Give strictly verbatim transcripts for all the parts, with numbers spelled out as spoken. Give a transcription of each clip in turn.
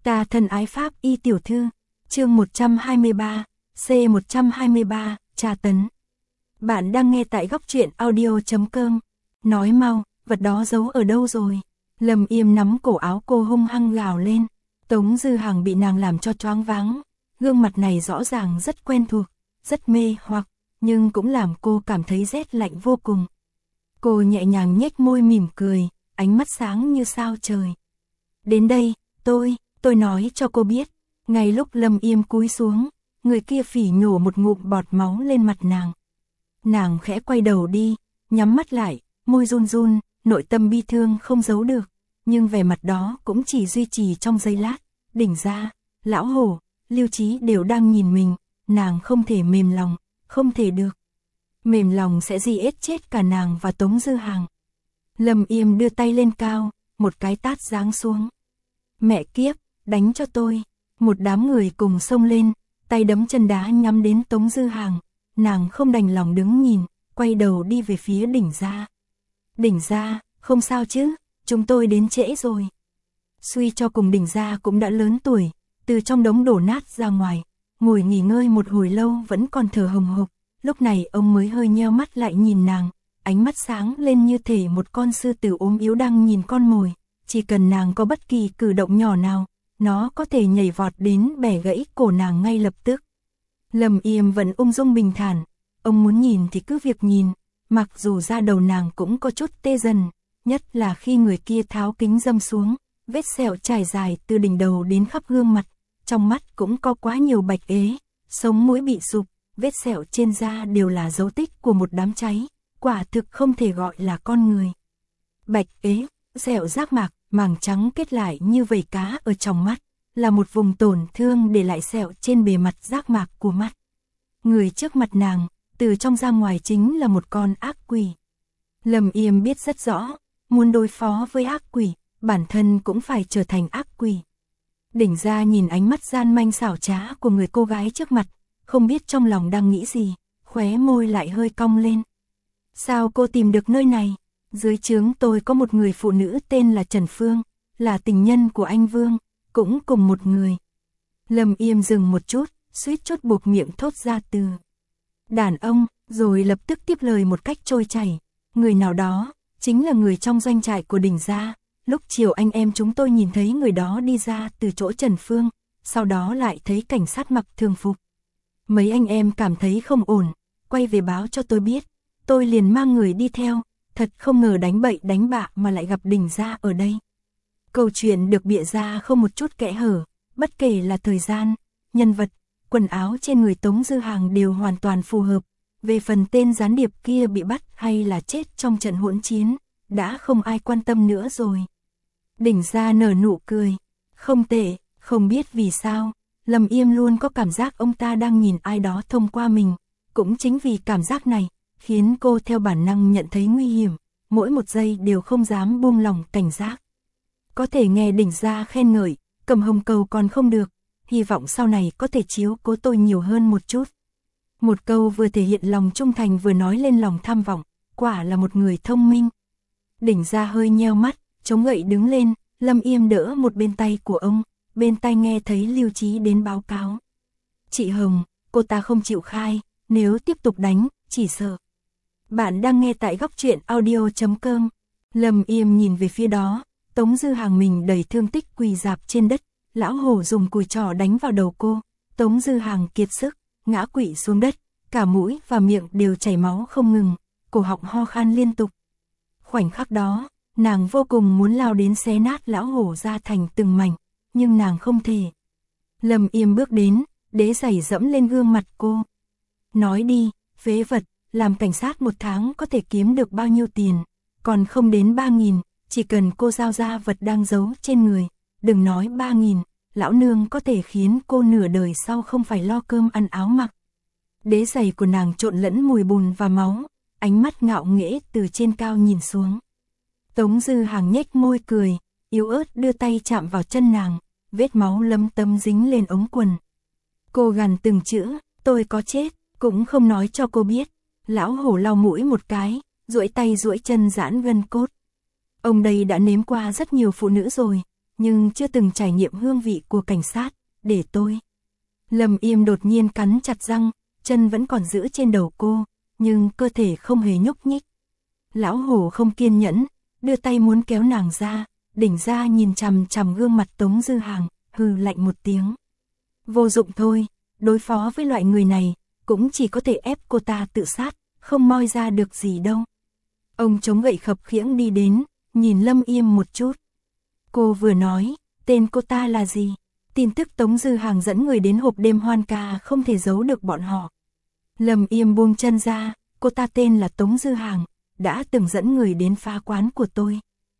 Ta thân ái Pháp y tiểu thư, chương một trăm hai mươi ba, C một trăm hai mươi ba, tra tấn. Bạn đang nghe tại góc truyện audio.com. Nói mau, vật đó giấu ở đâu rồi? Lâm Yêm nắm cổ áo cô hung hăng gào lên. Tống Dư Hằng bị nàng làm cho choáng váng. Gương mặt này rõ ràng rất quen thuộc, rất mê hoặc, nhưng cũng làm cô cảm thấy rét lạnh vô cùng. Cô nhẹ nhàng nhếch môi mỉm cười, ánh mắt sáng như sao trời. Đến đây, tôi, tôi nói cho cô biết. Ngay lúc Lâm Yêm cúi xuống, người kia phỉ nhổ một ngụm bọt máu lên mặt nàng. Nàng khẽ quay đầu đi, nhắm mắt lại, môi run run, nội tâm bi thương không giấu được. Nhưng vẻ mặt đó cũng chỉ duy trì trong giây lát. Đỉnh Gia, Lão Hổ, Lưu Chí đều đang nhìn mình, nàng không thể mềm lòng, không thể được. Mềm lòng sẽ giết chết cả nàng và Tống Dư Hằng. Lâm Yêm đưa tay lên cao, một cái tát giáng xuống. Mẹ kiếp, đánh cho tôi. Một đám người cùng xông lên, tay đấm chân đá nhắm đến Tống Dư Hằng. Nàng không đành lòng đứng nhìn, quay đầu đi về phía Đỉnh Gia. Đỉnh Gia, không sao chứ, chúng tôi đến trễ rồi. Suy cho cùng Đỉnh Gia cũng đã lớn tuổi, từ trong đống đổ nát ra ngoài, ngồi nghỉ ngơi một hồi lâu vẫn còn thở hồng hộc. Lúc này ông mới hơi nheo mắt lại nhìn nàng, ánh mắt sáng lên như thể một con sư tử ốm yếu đang nhìn con mồi. Chỉ cần nàng có bất kỳ cử động nhỏ nào, nó có thể nhảy vọt đến bẻ gãy cổ nàng ngay lập tức. Lâm Yêm vẫn ung dung bình thản, ông muốn nhìn thì cứ việc nhìn, mặc dù da đầu nàng cũng có chút tê dần, nhất là khi người kia tháo kính dâm xuống, vết sẹo trải dài từ đỉnh đầu đến khắp gương mặt, trong mắt cũng có quá nhiều bạch ế, sống mũi bị sụp, vết sẹo trên da đều là dấu tích của một đám cháy, quả thực không thể gọi là con người. Bạch ế, sẹo giác mạc, màng trắng kết lại như vảy cá ở trong mắt, là một vùng tổn thương để lại sẹo trên bề mặt giác mạc của mắt. Người trước mặt nàng, từ trong ra ngoài chính là một con ác quỷ. Lâm Yêm biết rất rõ, muốn đối phó với ác quỷ, bản thân cũng phải trở thành ác quỷ. Đỉnh Gia nhìn ánh mắt gian manh xảo trá của người cô gái trước mặt, không biết trong lòng đang nghĩ gì, khóe môi lại hơi cong lên. Sao cô tìm được nơi này? Dưới trướng tôi có một người phụ nữ tên là Trần Phương, là tình nhân của anh Vương, cũng cùng một người. Lâm Yêm dừng một chút, suýt chút buộc miệng thốt ra từ đàn ông, rồi lập tức tiếp lời một cách trôi chảy. Người nào đó, chính là người trong doanh trại của Đỉnh Gia. Lúc chiều anh em chúng tôi nhìn thấy người đó đi ra từ chỗ Trần Phương, sau đó lại thấy cảnh sát mặc thường phục. Mấy anh em cảm thấy không ổn, quay về báo cho tôi biết, tôi liền mang người đi theo, thật không ngờ đánh bậy đánh bạ mà lại gặp Đỉnh Gia ở đây. Câu chuyện được bịa ra không một chút kẽ hở, bất kể là thời gian, nhân vật, quần áo trên người Tống Dư Hằng đều hoàn toàn phù hợp. Về phần tên gián điệp kia bị bắt hay là chết trong trận hỗn chiến, đã không ai quan tâm nữa rồi. Đỉnh Gia nở nụ cười, không tệ, không biết vì sao, Lâm Yêm luôn có cảm giác ông ta đang nhìn ai đó thông qua mình, cũng chính vì cảm giác này, khiến cô theo bản năng nhận thấy nguy hiểm, mỗi một giây đều không dám buông lỏng cảnh giác. Có thể nghe Đỉnh Gia khen ngợi, Cầm Hồng Cầu còn không được, hy vọng sau này có thể chiếu cố tôi nhiều hơn một chút. Một câu vừa thể hiện lòng trung thành vừa nói lên lòng tham vọng, quả là một người thông minh. Đỉnh Gia hơi nheo mắt, chống gậy đứng lên, Lâm Yêm đỡ một bên tay của ông, bên tai nghe thấy Lưu Chí đến báo cáo. Chị Hồng, cô ta không chịu khai, nếu tiếp tục đánh, chỉ sợ. Bạn đang nghe tại góc truyện audio.com. Lâm Yêm nhìn về phía đó, Tống Dư Hằng mình đầy thương tích quỳ rạp trên đất, Lão Hổ dùng cùi trỏ đánh vào đầu cô, Tống Dư Hằng kiệt sức, ngã quỵ xuống đất, cả mũi và miệng đều chảy máu không ngừng, cổ họng ho khan liên tục. Khoảnh khắc đó, nàng vô cùng muốn lao đến xé nát Lão Hổ ra thành từng mảnh, nhưng nàng không thể. Lâm Yêm bước đến, đế giày dẫm lên gương mặt cô. Nói đi, phế vật, làm cảnh sát một tháng có thể kiếm được bao nhiêu tiền, còn không đến ba nghìn, chỉ cần cô giao ra vật đang giấu trên người, đừng nói ba nghìn, lão nương có thể khiến cô nửa đời sau không phải lo cơm ăn áo mặc. Đế giày của nàng trộn lẫn mùi bùn và máu, ánh mắt ngạo nghễ từ trên cao nhìn xuống. Tống Dư Hằng nhếch môi cười, yếu ớt đưa tay chạm vào chân nàng, vết máu lấm tấm dính lên ống quần. Cô gằn từng chữ, tôi có chết, cũng không nói cho cô biết. Lão Hổ lau mũi một cái, duỗi tay duỗi chân giãn gân cốt. Ông đây đã nếm qua rất nhiều phụ nữ rồi, nhưng chưa từng trải nghiệm hương vị của cảnh sát, để tôi. Lâm Yêm đột nhiên cắn chặt răng, chân vẫn còn giữ trên đầu cô, nhưng cơ thể không hề nhúc nhích. Lão hổ không kiên nhẫn, đưa tay muốn kéo nàng ra, Đỉnh Gia nhìn chằm chằm gương mặt Tống Dư Hàng, hừ lạnh một tiếng. Vô dụng thôi, đối phó với loại người này, cũng chỉ có thể ép cô ta tự sát, không moi ra được gì đâu. Ông chống gậy khập khiễng đi đến, nhìn Lâm Yêm một chút. Cô vừa nói, tên cô ta là gì? Tin tức Tống Dư Hàng dẫn người đến hộp đêm hoan ca không thể giấu được bọn họ. Lâm Yêm buông chân ra, cô ta tên là Tống Dư Hàng, đã từng dẫn người đến phá quán của tôi.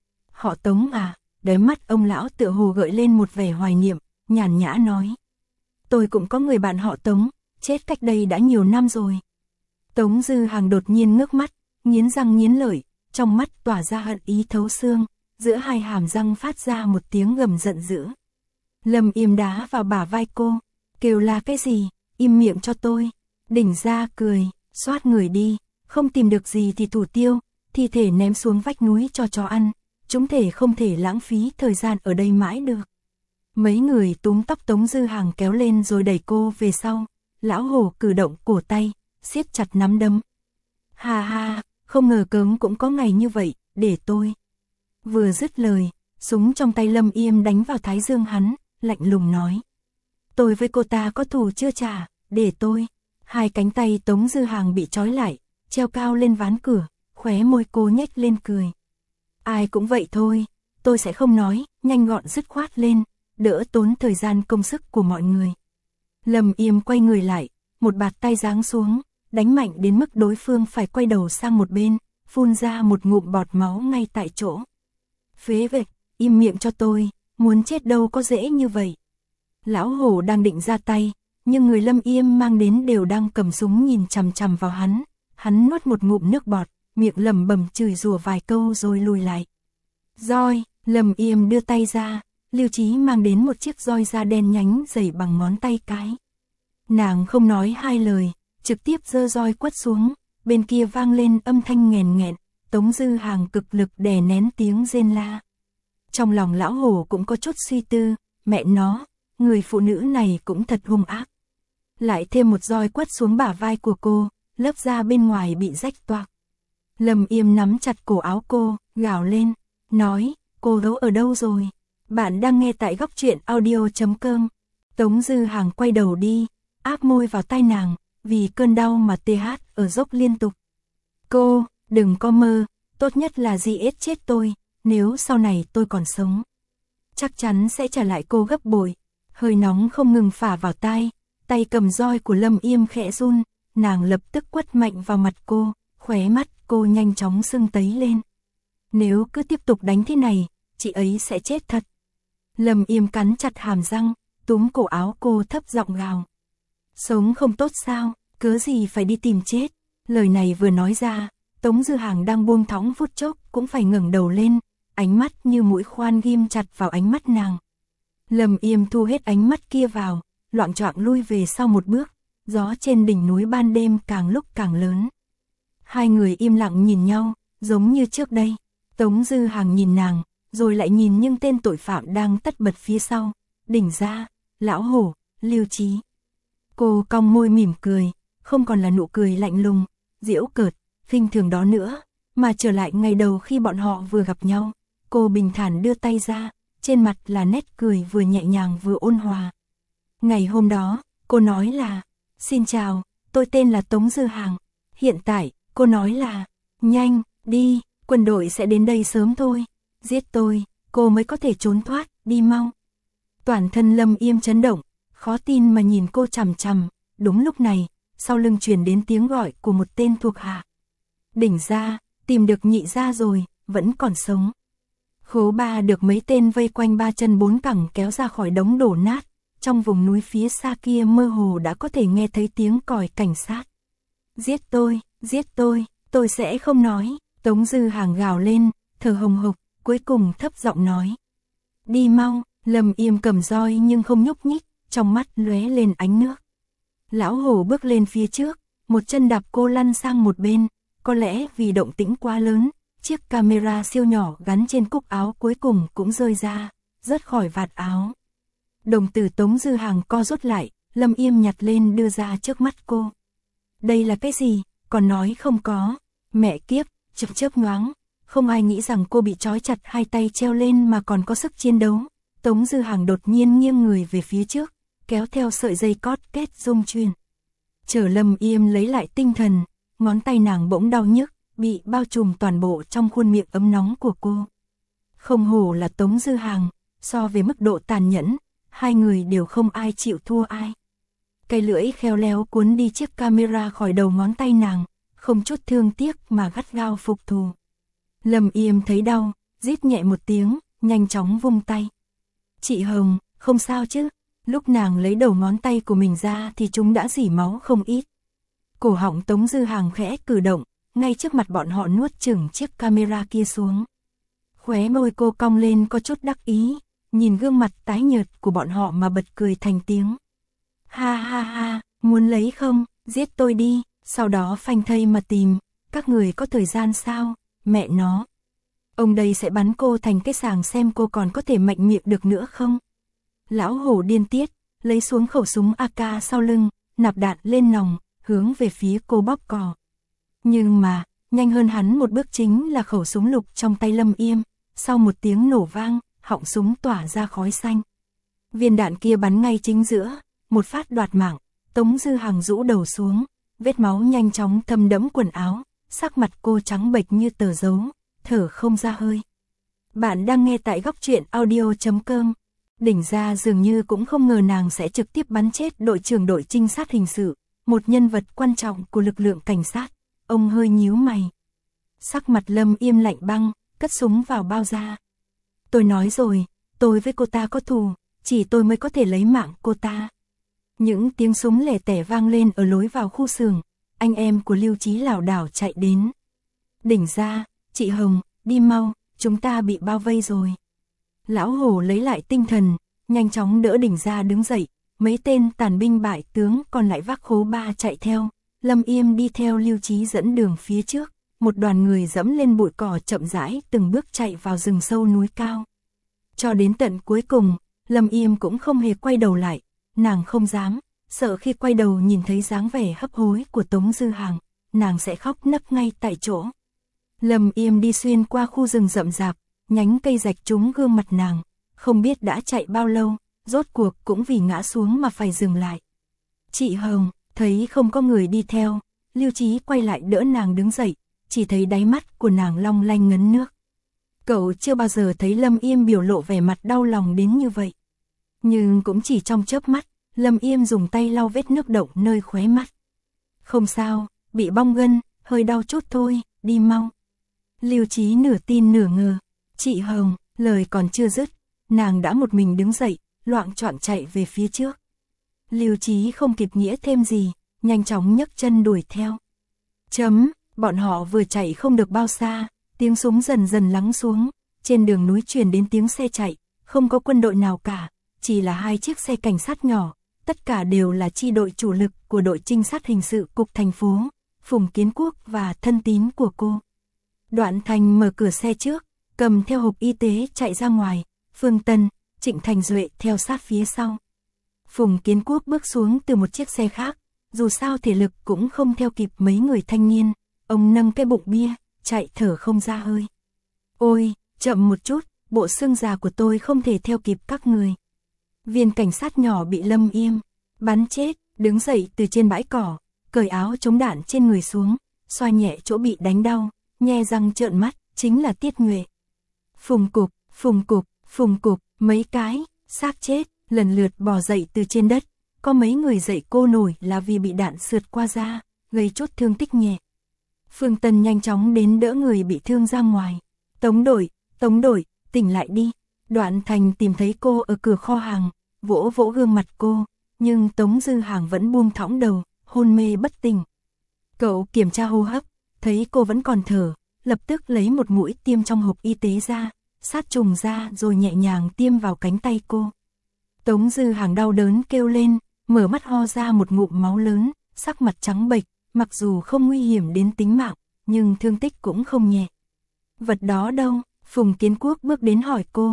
Họ Tống à? Đáy mắt ông lão tựa hồ gợi lên một vẻ hoài niệm, nhàn nhã nói. Tôi cũng có người bạn họ Tống, chết cách đây đã nhiều năm rồi. Tống Dư Hàng đột nhiên ngước mắt, nghiến răng nghiến lợi, trong mắt tỏa ra hận ý thấu xương, giữa hai hàm răng phát ra một tiếng gầm giận dữ. Lâm Yêm đá vào bả vai cô, kêu là cái gì, im miệng cho tôi. Đỉnh Gia cười, xoát người đi, không tìm được gì thì thủ tiêu, thi thể ném xuống vách núi cho chó ăn, chúng thể không thể lãng phí thời gian ở đây mãi được. Mấy người túm tóc Tống Dư Hàng kéo lên rồi đẩy cô về sau, lão hổ cử động cổ tay, siết chặt nắm đấm. Ha ha, không ngờ cớm cũng có ngày như vậy, để tôi. Vừa dứt lời, súng trong tay Lâm Yêm đánh vào thái dương hắn, lạnh lùng nói. Tôi với cô ta có thù chưa trả, để tôi. Hai cánh tay Tống Dư Hàng bị trói lại, treo cao lên ván cửa, khóe môi cô nhếch lên cười. Ai cũng vậy thôi, tôi sẽ không nói, nhanh gọn dứt khoát lên, đỡ tốn thời gian công sức của mọi người. Lâm Yêm quay người lại, một bạt tay giáng xuống, đánh mạnh đến mức đối phương phải quay đầu sang một bên, phun ra một ngụm bọt máu ngay tại chỗ. Phế vật, im miệng cho tôi, muốn chết đâu có dễ như vậy. Lão hổ đang định ra tay, nhưng người Lâm Yêm mang đến đều đang cầm súng nhìn chằm chằm vào hắn. Hắn nuốt một ngụm nước bọt, miệng lẩm bẩm chửi rủa vài câu rồi lùi lại. Roi, Lâm Yêm đưa tay ra, Lưu Chí mang đến một chiếc roi da đen nhánh dày bằng ngón tay cái. Nàng không nói hai lời, trực tiếp giơ roi quất xuống, bên kia vang lên âm thanh nghèn nghẹn, Tống Dư Hàng cực lực đè nén tiếng rên la. Trong lòng lão hổ cũng có chút suy tư, mẹ nó, người phụ nữ này cũng thật hung ác. Lại thêm một roi quất xuống bả vai của cô, lớp da bên ngoài bị rách toạc. Lâm Yêm nắm chặt cổ áo cô, gào lên, nói, cô giấu ở đâu rồi? Bạn đang nghe tại góc truyện audio chấm com. Tống Dư Hàng quay đầu đi, áp môi vào tai nàng, vì cơn đau mà tê hát ở dốc liên tục. Cô, đừng có mơ, tốt nhất là giết chết tôi, nếu sau này tôi còn sống. Chắc chắn sẽ trả lại cô gấp bội. Hơi nóng không ngừng phả vào tai, tay cầm roi của Lâm Yêm khẽ run, nàng lập tức quất mạnh vào mặt cô, khóe mắt cô nhanh chóng sưng tấy lên. Nếu cứ tiếp tục đánh thế này, chị ấy sẽ chết thật. Lâm Yêm cắn chặt hàm răng, túm cổ áo cô thấp giọng gào. Sống không tốt sao, cớ gì phải đi tìm chết. Lời này vừa nói ra, Tống Dư Hàng đang buông thõng phút chốc cũng phải ngẩng đầu lên, ánh mắt như mũi khoan ghim chặt vào ánh mắt nàng. Lâm Yêm thu hết ánh mắt kia vào, loạng choạng lui về sau một bước, gió trên đỉnh núi ban đêm càng lúc càng lớn. Hai người im lặng nhìn nhau, giống như trước đây. Tống Dư Hàng nhìn nàng, rồi lại nhìn những tên tội phạm đang tất bật phía sau, Đỉnh Gia, lão hổ, Lưu Chí. Cô cong môi mỉm cười, không còn là nụ cười lạnh lùng, giễu cợt, khinh thường đó nữa, mà trở lại ngày đầu khi bọn họ vừa gặp nhau. Cô bình thản đưa tay ra, trên mặt là nét cười vừa nhẹ nhàng vừa ôn hòa. Ngày hôm đó, cô nói là, xin chào, tôi tên là Tống Dư Hàng. Hiện tại, cô nói là, nhanh, đi, quân đội sẽ đến đây sớm thôi. Giết tôi, cô mới có thể trốn thoát, đi mau. Toàn thân Lâm Yêm chấn động, khó tin mà nhìn cô chằm chằm. Đúng lúc này, sau lưng truyền đến tiếng gọi của một tên thuộc hạ. Đỉnh Gia, tìm được Nhị Gia rồi, vẫn còn sống. Khố Ba được mấy tên vây quanh ba chân bốn cẳng kéo ra khỏi đống đổ nát. Trong vùng núi phía xa kia mơ hồ đã có thể nghe thấy tiếng còi cảnh sát. Giết tôi, giết tôi, tôi sẽ không nói. Tống Dư Hàng gào lên, thở hồng hộc, cuối cùng thấp giọng nói. Đi mau. Lâm Yêm cầm roi nhưng không nhúc nhích, trong mắt lóe lên ánh nước. Lão hổ bước lên phía trước, một chân đạp cô lăn sang một bên, có lẽ vì động tĩnh quá lớn, chiếc camera siêu nhỏ gắn trên cúc áo cuối cùng cũng rơi ra, rớt khỏi vạt áo. Đồng tử Tống Dư Hàng co rút lại, Lâm Yêm nhặt lên đưa ra trước mắt cô. Đây là cái gì, còn nói không có. Mẹ kiếp, chớp chớp nhoáng, không ai nghĩ rằng cô bị trói chặt hai tay treo lên mà còn có sức chiến đấu. Tống Dư Hàng đột nhiên nghiêng người về phía trước, kéo theo sợi dây cót két rung truyền. Chờ Lâm Yêm lấy lại tinh thần, ngón tay nàng bỗng đau nhức, bị bao trùm toàn bộ trong khuôn miệng ấm nóng của cô. Không hổ là Tống Dư Hàng, so về mức độ tàn nhẫn, hai người đều không ai chịu thua ai. Cây lưỡi khéo léo cuốn đi chiếc camera khỏi đầu ngón tay nàng, không chút thương tiếc mà gắt gao phục thù. Lâm Yêm thấy đau, rít nhẹ một tiếng, nhanh chóng vung tay. Chị Hồng, không sao chứ? Lúc nàng lấy đầu ngón tay của mình ra thì chúng đã rỉ máu không ít. Cổ họng Tống Dư Hàng khẽ cử động, ngay trước mặt bọn họ nuốt chửng chiếc camera kia xuống. Khóe môi cô cong lên có chút đắc ý, nhìn gương mặt tái nhợt của bọn họ mà bật cười thành tiếng. Ha ha ha, muốn lấy không, giết tôi đi, sau đó phanh thây mà tìm, các người có thời gian sao, mẹ nó. Ông đây sẽ bắn cô thành cái sàng xem cô còn có thể mạnh miệng được nữa không. Lão hổ điên tiết, lấy xuống khẩu súng a ca sau lưng, nạp đạn lên nòng, hướng về phía cô bóp cò. Nhưng mà, nhanh hơn hắn một bước chính là khẩu súng lục trong tay Lâm Yêm, sau một tiếng nổ vang, họng súng tỏa ra khói xanh. Viên đạn kia bắn ngay chính giữa, một phát đoạt mạng, Tống Dư Hàng rũ đầu xuống, vết máu nhanh chóng thấm đẫm quần áo, sắc mặt cô trắng bệch như tờ dấu, thở không ra hơi. Bạn đang nghe tại góc truyện audio chấm com. Đỉnh Gia dường như cũng không ngờ nàng sẽ trực tiếp bắn chết đội trưởng đội trinh sát hình sự, một nhân vật quan trọng của lực lượng cảnh sát. Ông hơi nhíu mày. Sắc mặt Lâm Yêm lạnh băng, cất súng vào bao da. Tôi nói rồi, tôi với cô ta có thù, chỉ tôi mới có thể lấy mạng cô ta. Những tiếng súng lẻ tẻ vang lên ở lối vào khu xưởng, anh em của Lưu Chí lảo đảo chạy đến. Đỉnh Gia, chị Hồng, đi mau, chúng ta bị bao vây rồi. Lão hổ lấy lại tinh thần, nhanh chóng đỡ Đỉnh Gia đứng dậy, mấy tên tàn binh bại tướng còn lại vác khố ba chạy theo. Lâm Yêm đi theo Lưu Chí dẫn đường phía trước, một đoàn người dẫm lên bụi cỏ chậm rãi từng bước chạy vào rừng sâu núi cao. Cho đến tận cuối cùng, Lâm Yêm cũng không hề quay đầu lại, nàng không dám, sợ khi quay đầu nhìn thấy dáng vẻ hấp hối của Tống Dư Hàng, nàng sẽ khóc nấc ngay tại chỗ. Lâm Yêm đi xuyên qua khu rừng rậm rạp, nhánh cây rạch trúng gương mặt nàng, không biết đã chạy bao lâu, rốt cuộc cũng vì ngã xuống mà phải dừng lại. Chị Hồng, thấy không có người đi theo, Lưu Chí quay lại đỡ nàng đứng dậy, chỉ thấy đáy mắt của nàng long lanh ngấn nước. Cậu chưa bao giờ thấy Lâm Yêm biểu lộ vẻ mặt đau lòng đến như vậy. Nhưng cũng chỉ trong chớp mắt, Lâm Yêm dùng tay lau vết nước động nơi khóe mắt. Không sao, bị bong gân, hơi đau chút thôi, đi mau. Lưu Chí nửa tin nửa ngờ. Chị Hồng, lời còn chưa dứt, nàng đã một mình đứng dậy, loạng choạng chạy về phía trước. Lưu Chí không kịp nghĩa thêm gì, nhanh chóng nhấc chân đuổi theo. Chấm, bọn họ vừa chạy không được bao xa, tiếng súng dần dần lắng xuống, trên đường núi truyền đến tiếng xe chạy, không có quân đội nào cả, chỉ là hai chiếc xe cảnh sát nhỏ, tất cả đều là chi đội chủ lực của đội trinh sát hình sự cục thành phố, Phùng Kiến Quốc và thân tín của cô. Đoạn Thành mở cửa xe trước, cầm theo hộp y tế chạy ra ngoài, Phương Tân, Trịnh Thành Duệ theo sát phía sau. Phùng Kiến Quốc bước xuống từ một chiếc xe khác, dù sao thể lực cũng không theo kịp mấy người thanh niên, ông nâng cái bụng bia, chạy thở không ra hơi. Ôi, chậm một chút, bộ xương già của tôi không thể theo kịp các người. Viên cảnh sát nhỏ bị Lâm Yêm bắn chết, đứng dậy từ trên bãi cỏ, cởi áo chống đạn trên người xuống, xoa nhẹ chỗ bị đánh đau, nhe răng trợn mắt, chính là Tiết Nhuệ. Phùng Cục, Phùng Cục, Phùng Cục, mấy cái, xác chết, lần lượt bò dậy từ trên đất, có mấy người dậy cô nổi là vì bị đạn sượt qua da, gây chút thương tích nhẹ. Phương Tân nhanh chóng đến đỡ người bị thương ra ngoài. Tống đội, Tống đội, tỉnh lại đi. Đoạn Thành tìm thấy cô ở cửa kho hàng, vỗ vỗ gương mặt cô, nhưng Tống Dư Hàng vẫn buông thõng đầu, hôn mê bất tỉnh. Cậu kiểm tra hô hấp, thấy cô vẫn còn thở, lập tức lấy một mũi tiêm trong hộp y tế ra, sát trùng ra rồi nhẹ nhàng tiêm vào cánh tay cô. Tống Dư Hàng đau đớn kêu lên, mở mắt ho ra một ngụm máu lớn, sắc mặt trắng bệch, mặc dù không nguy hiểm đến tính mạng, nhưng thương tích cũng không nhẹ. Vật đó đâu? Phùng Kiến Quốc bước đến hỏi cô.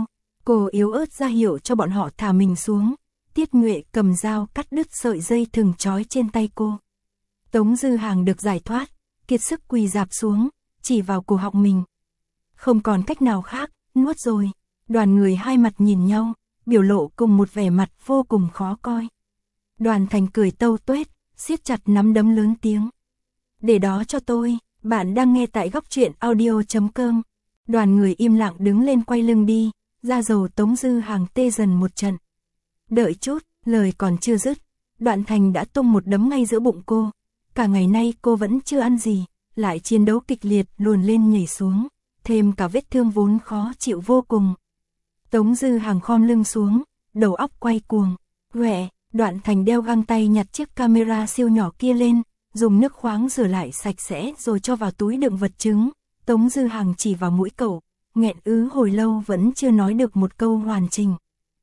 Cô yếu ớt ra hiệu cho bọn họ thả mình xuống. Tiết Nhuệ cầm dao cắt đứt sợi dây thừng trói trên tay cô. Tống Dư Hàng được giải thoát, kiệt sức quỳ rạp xuống, chỉ vào cổ họng mình. Không còn cách nào khác, nuốt rồi. Đoàn người hai mặt nhìn nhau, biểu lộ cùng một vẻ mặt vô cùng khó coi. Đoàn Thành cười tâu tuét, siết chặt nắm đấm lớn tiếng. Để đó cho tôi, bạn đang nghe tại góc truyện audio.com. Đoàn người im lặng đứng lên quay lưng đi, da dầu Tống Dư Hàng tê dần một trận. Đợi chút, lời còn chưa dứt, Đoạn Thành đã tung một đấm ngay giữa bụng cô. Cả ngày nay cô vẫn chưa ăn gì, lại chiến đấu kịch liệt luồn lên nhảy xuống, thêm cả vết thương vốn khó chịu vô cùng. Tống Dư Hàng khom lưng xuống, đầu óc quay cuồng. Quẹ, Đoạn Thành đeo găng tay nhặt chiếc camera siêu nhỏ kia lên, dùng nước khoáng rửa lại sạch sẽ rồi cho vào túi đựng vật chứng. Tống Dư Hàng chỉ vào mũi cậu, nghẹn ứ hồi lâu vẫn chưa nói được một câu hoàn chỉnh.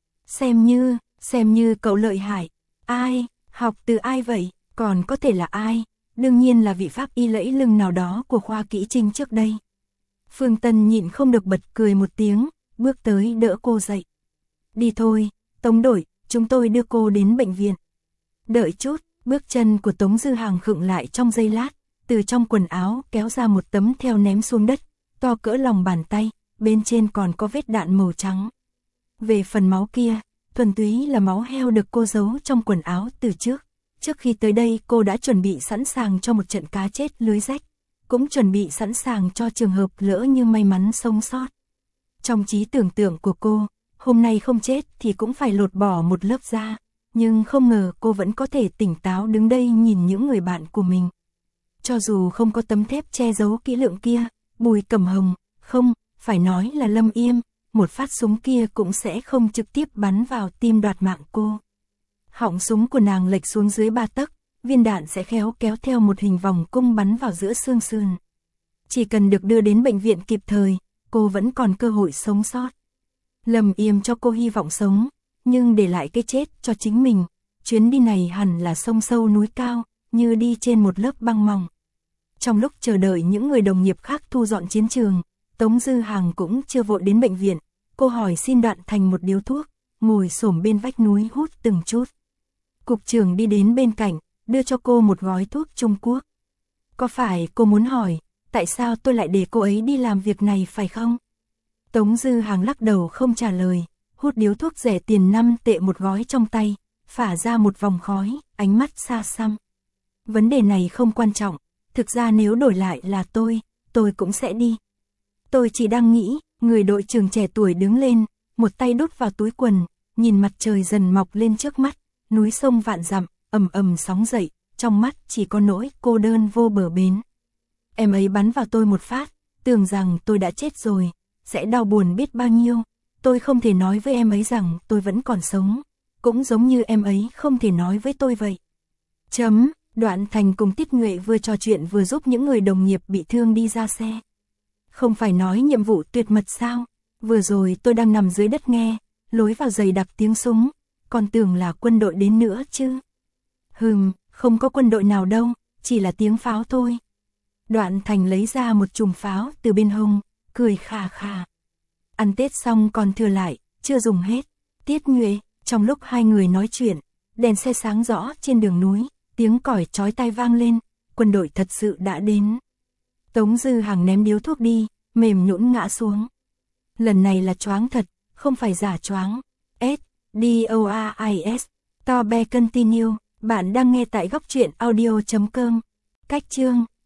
Xem như, xem như cậu lợi hại. Ai, học từ ai vậy, còn có thể là ai? Đương nhiên là vị pháp y lẫy lừng nào đó của khoa kỹ trinh trước đây. Phương Tân nhịn không được bật cười một tiếng, bước tới đỡ cô dậy. Đi thôi, Tống đội, chúng tôi đưa cô đến bệnh viện. Đợi chút, bước chân của Tống Dư Hàng khựng lại trong giây lát, từ trong quần áo kéo ra một tấm thêu ném xuống đất, to cỡ lòng bàn tay, bên trên còn có vết đạn màu trắng. Về phần máu kia, thuần túy là máu heo được cô giấu trong quần áo từ trước. Trước khi tới đây cô đã chuẩn bị sẵn sàng cho một trận cá chết lưới rách, cũng chuẩn bị sẵn sàng cho trường hợp lỡ như may mắn sống sót. Trong trí tưởng tượng của cô, hôm nay không chết thì cũng phải lột bỏ một lớp da, nhưng không ngờ cô vẫn có thể tỉnh táo đứng đây nhìn những người bạn của mình. Cho dù không có tấm thép che giấu kỹ lưỡng kia, Bùi Cẩm Hồng, không, phải nói là Lâm Yêm, một phát súng kia cũng sẽ không trực tiếp bắn vào tim đoạt mạng cô. Họng súng của nàng lệch xuống dưới ba tấc, viên đạn sẽ khéo kéo theo một hình vòng cung bắn vào giữa xương sườn. Chỉ cần được đưa đến bệnh viện kịp thời, cô vẫn còn cơ hội sống sót. Lâm Yêm cho cô hy vọng sống, nhưng để lại cái chết cho chính mình. Chuyến đi này hẳn là sông sâu núi cao, như đi trên một lớp băng mỏng. Trong lúc chờ đợi những người đồng nghiệp khác thu dọn chiến trường, Tống Dư Hàng cũng chưa vội đến bệnh viện. Cô hỏi xin Đoạn Thành một điếu thuốc, ngồi xổm bên vách núi hút từng chút. Cục trưởng đi đến bên cạnh, đưa cho cô một gói thuốc Trung Quốc. Có phải cô muốn hỏi, tại sao tôi lại để cô ấy đi làm việc này phải không? Tống Dư Hàng lắc đầu không trả lời, hút điếu thuốc rẻ tiền năm tệ một gói trong tay, phả ra một vòng khói, ánh mắt xa xăm. Vấn đề này không quan trọng, thực ra nếu đổi lại là tôi, tôi cũng sẽ đi. Tôi chỉ đang nghĩ, người đội trưởng trẻ tuổi đứng lên, một tay đút vào túi quần, nhìn mặt trời dần mọc lên trước mắt, núi sông vạn dặm, ầm ầm sóng dậy, trong mắt chỉ có nỗi cô đơn vô bờ bến. Em ấy bắn vào tôi một phát, tưởng rằng tôi đã chết rồi, sẽ đau buồn biết bao nhiêu. Tôi không thể nói với em ấy rằng tôi vẫn còn sống, cũng giống như em ấy không thể nói với tôi vậy. Chấm, Đoạn Thành cùng Tiết Nhuệ vừa trò chuyện vừa giúp những người đồng nghiệp bị thương đi ra xe. Không phải nói nhiệm vụ tuyệt mật sao? Vừa rồi tôi đang nằm dưới đất nghe, lối vào dày đặc tiếng súng, còn tưởng là quân đội đến nữa chứ. Hừm, không có quân đội nào đâu, chỉ là tiếng pháo thôi. Đoạn Thành lấy ra một chùm pháo từ bên hông, cười khà khà. Ăn Tết xong còn thừa lại, chưa dùng hết. Tiết Nhuệ, trong lúc hai người nói chuyện, đèn xe sáng rõ trên đường núi, tiếng còi chói tai vang lên, quân đội thật sự đã đến. Tống Dư Hàng ném điếu thuốc đi, mềm nhũn ngã xuống. Lần này là choáng thật, không phải giả choáng. S, D O A I S, To Be Continue, bạn đang nghe tại góc truyện audio chấm com. Cách chương